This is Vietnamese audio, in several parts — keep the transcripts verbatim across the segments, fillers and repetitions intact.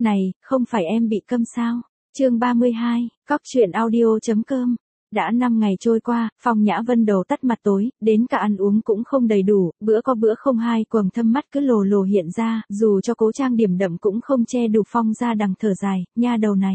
Này, không phải em bị câm sao? Chương ba mươi hai, cóc truyện audio.com. Đã năm ngày trôi qua, Phong Nhã Vân đầu tắt mặt tối, đến cả ăn uống cũng không đầy đủ, bữa có bữa không hai, quầng thâm mắt cứ lồ lồ hiện ra, dù cho cố trang điểm đậm cũng không che đủ. Phong ra đằng thở dài, nha đầu này.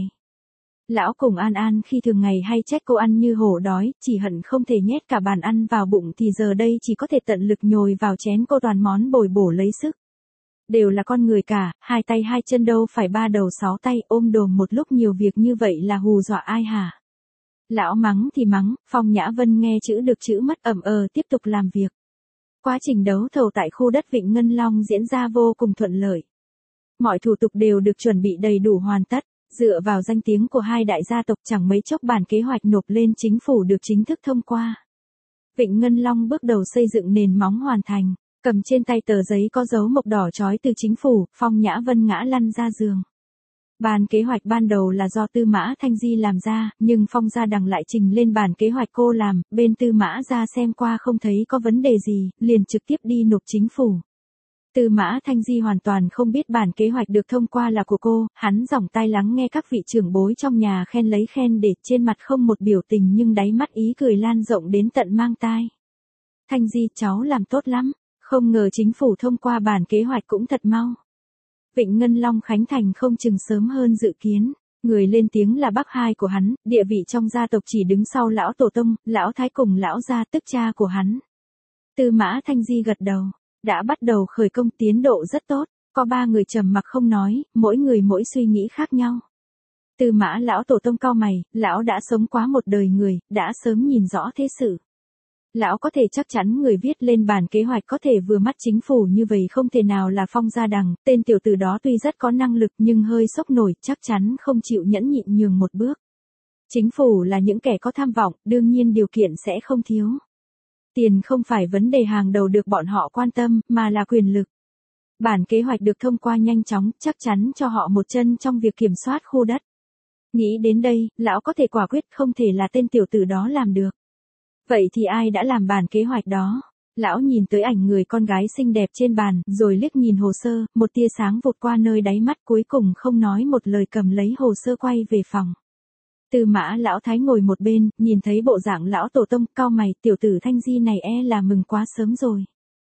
Lão cùng An An khi thường ngày hay trách cô ăn như hổ đói, chỉ hận không thể nhét cả bàn ăn vào bụng thì giờ đây chỉ có thể tận lực nhồi vào chén cô toàn món bồi bổ lấy sức. Đều là con người cả, hai tay hai chân đâu phải ba đầu sáu tay, ôm đồm một lúc nhiều việc như vậy là hù dọa ai hả? Lão mắng thì mắng, Phong Nhã Vân nghe chữ được chữ mất ẩm ờ tiếp tục làm việc. Quá trình đấu thầu tại khu đất Vịnh Ngân Long diễn ra vô cùng thuận lợi. Mọi thủ tục đều được chuẩn bị đầy đủ hoàn tất, dựa vào danh tiếng của hai đại gia tộc chẳng mấy chốc bản kế hoạch nộp lên chính phủ được chính thức thông qua. Vịnh Ngân Long bước đầu xây dựng nền móng hoàn thành. Cầm trên tay tờ giấy có dấu mộc đỏ chói từ chính phủ, Phong Nhã Vân ngã lăn ra giường. Bản kế hoạch ban đầu là do Tư Mã Thanh Di làm ra, nhưng Phong gia đằng lại trình lên bản kế hoạch cô làm, bên Tư Mã gia xem qua không thấy có vấn đề gì, liền trực tiếp đi nộp chính phủ. Tư Mã Thanh Di hoàn toàn không biết bản kế hoạch được thông qua là của cô, hắn giỏng tai lắng nghe các vị trưởng bối trong nhà khen lấy khen để trên mặt không một biểu tình nhưng đáy mắt ý cười lan rộng đến tận mang tai. Thanh Di, cháu làm tốt lắm. Không ngờ chính phủ thông qua bản kế hoạch cũng thật mau. Vịnh Ngân Long khánh thành không chừng sớm hơn dự kiến. Người lên tiếng là bác hai của hắn, địa vị trong gia tộc chỉ đứng sau lão tổ tông, lão thái cùng lão gia tức cha của hắn. Tư Mã Thanh Di gật đầu, đã bắt đầu khởi công, tiến độ rất tốt, có ba người trầm mặc không nói, mỗi người mỗi suy nghĩ khác nhau. Tư Mã lão tổ tông cau mày, lão đã sống quá một đời người, đã sớm nhìn rõ thế sự. Lão có thể chắc chắn người viết lên bản kế hoạch có thể vừa mắt chính phủ như vậy không thể nào là Phong gia đằng, tên tiểu tử đó tuy rất có năng lực nhưng hơi sốc nổi, chắc chắn không chịu nhẫn nhịn nhường một bước. Chính phủ là những kẻ có tham vọng, đương nhiên điều kiện sẽ không thiếu. Tiền không phải vấn đề hàng đầu được bọn họ quan tâm, mà là quyền lực. Bản kế hoạch được thông qua nhanh chóng, chắc chắn cho họ một chân trong việc kiểm soát khu đất. Nghĩ đến đây, lão có thể quả quyết không thể là tên tiểu tử đó làm được. Vậy thì ai đã làm bản kế hoạch đó? Lão nhìn tới ảnh người con gái xinh đẹp trên bàn, rồi liếc nhìn hồ sơ, một tia sáng vụt qua nơi đáy mắt, cuối cùng không nói một lời cầm lấy hồ sơ quay về phòng. Tư Mã lão thái ngồi một bên, nhìn thấy bộ dạng lão tổ tông, cau mày, tiểu tử Thanh Di này e là mừng quá sớm rồi.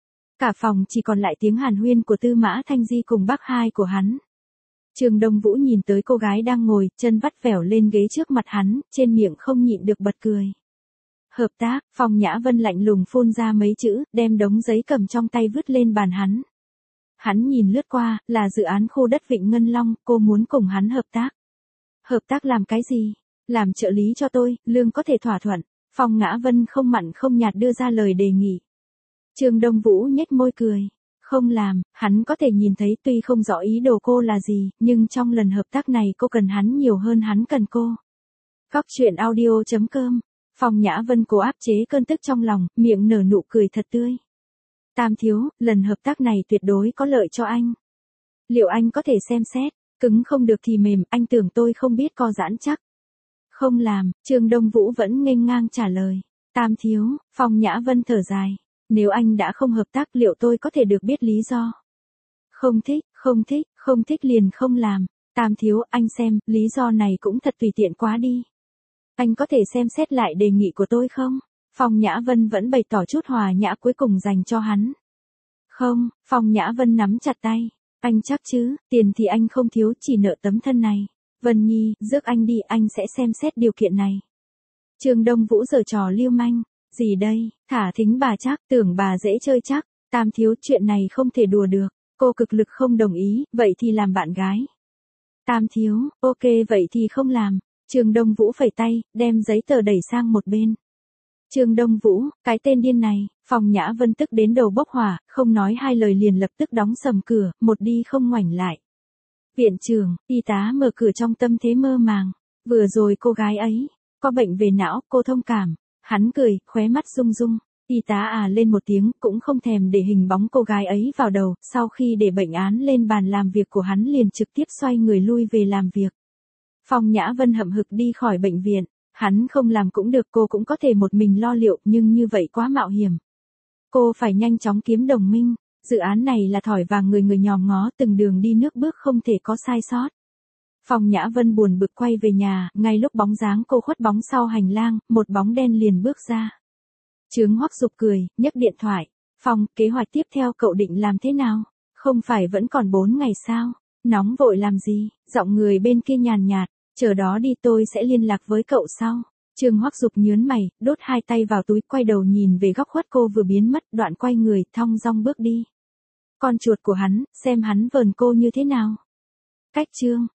Cả phòng chỉ còn lại tiếng hàn huyên của Tư Mã Thanh Di cùng bác hai của hắn. Trương Đông Vũ nhìn tới cô gái đang ngồi, chân vắt vẻo lên ghế trước mặt hắn, trên miệng không nhịn được bật cười. Hợp tác, Phong Nhã Vân lạnh lùng phun ra mấy chữ, đem đống giấy cầm trong tay vứt lên bàn hắn. Hắn nhìn lướt qua, là dự án khu đất Vịnh Ngân Long, cô muốn cùng hắn hợp tác. Hợp tác làm cái gì? Làm trợ lý cho tôi, lương có thể thỏa thuận. Phong Nhã Vân không mặn không nhạt đưa ra lời đề nghị. Trương Đông Vũ nhếch môi cười. Không làm, hắn có thể nhìn thấy tuy không rõ ý đồ cô là gì, nhưng trong lần hợp tác này cô cần hắn nhiều hơn hắn cần cô. Cóc truyện audio.com. Phong Nhã Vân cố áp chế cơn tức trong lòng, miệng nở nụ cười thật tươi. Tam thiếu, lần hợp tác này tuyệt đối có lợi cho anh. Liệu anh có thể xem xét, cứng không được thì mềm, anh tưởng tôi không biết co giãn chắc. Không làm, Trương Đông Vũ vẫn nghênh ngang trả lời. Tam thiếu, Phong Nhã Vân thở dài. Nếu anh đã không hợp tác liệu tôi có thể được biết lý do? Không thích, không thích, không thích liền không làm. Tam thiếu, anh xem, lý do này cũng thật tùy tiện quá đi. Anh có thể xem xét lại đề nghị của tôi không? Phong Nhã Vân vẫn bày tỏ chút hòa nhã cuối cùng dành cho hắn. Không, Phong Nhã Vân nắm chặt tay. Anh chắc chứ, tiền thì anh không thiếu, chỉ nợ tấm thân này. Vân Nhi, rước anh đi, anh sẽ xem xét điều kiện này. Trương Đông Vũ giở trò lưu manh. Gì đây, thả thính bà chắc, tưởng bà dễ chơi chắc. Tam thiếu, chuyện này không thể đùa được. Cô cực lực không đồng ý, vậy thì làm bạn gái. Tam thiếu, ok vậy thì không làm. Trương Đông Vũ phẩy tay, đem giấy tờ đẩy sang một bên. Trương Đông Vũ, cái tên điên này, Phong Nhã Vân tức đến đầu bốc hỏa, không nói hai lời liền lập tức đóng sầm cửa, một đi không ngoảnh lại. Viện trưởng, y tá mở cửa trong tâm thế mơ màng. Vừa rồi cô gái ấy, có bệnh về não, cô thông cảm. Hắn cười, khóe mắt rung rung. Y tá à lên một tiếng, cũng không thèm để hình bóng cô gái ấy vào đầu, sau khi để bệnh án lên bàn làm việc của hắn liền trực tiếp xoay người lui về làm việc. Phong Nhã Vân hậm hực đi khỏi bệnh viện, hắn không làm cũng được, cô cũng có thể một mình lo liệu, nhưng như vậy quá mạo hiểm. Cô phải nhanh chóng kiếm đồng minh, dự án này là thỏi vàng người người nhòm ngó, từng đường đi nước bước không thể có sai sót. Phong Nhã Vân buồn bực quay về nhà, ngay lúc bóng dáng cô khuất bóng sau hành lang, một bóng đen liền bước ra. Chướng Hoắc Dục cười, nhấc điện thoại. Phong, kế hoạch tiếp theo cậu định làm thế nào? Không phải vẫn còn bốn ngày sao? Nóng vội làm gì? Giọng người bên kia nhàn nhạt, chờ đó đi tôi sẽ liên lạc với cậu sau. Trương Hoắc Dục nhớn mày, đốt hai tay vào túi, quay đầu nhìn về góc khuất cô vừa biến mất, đoạn quay người, thong dong bước đi. Con chuột của hắn, xem hắn vờn cô như thế nào. Cách chương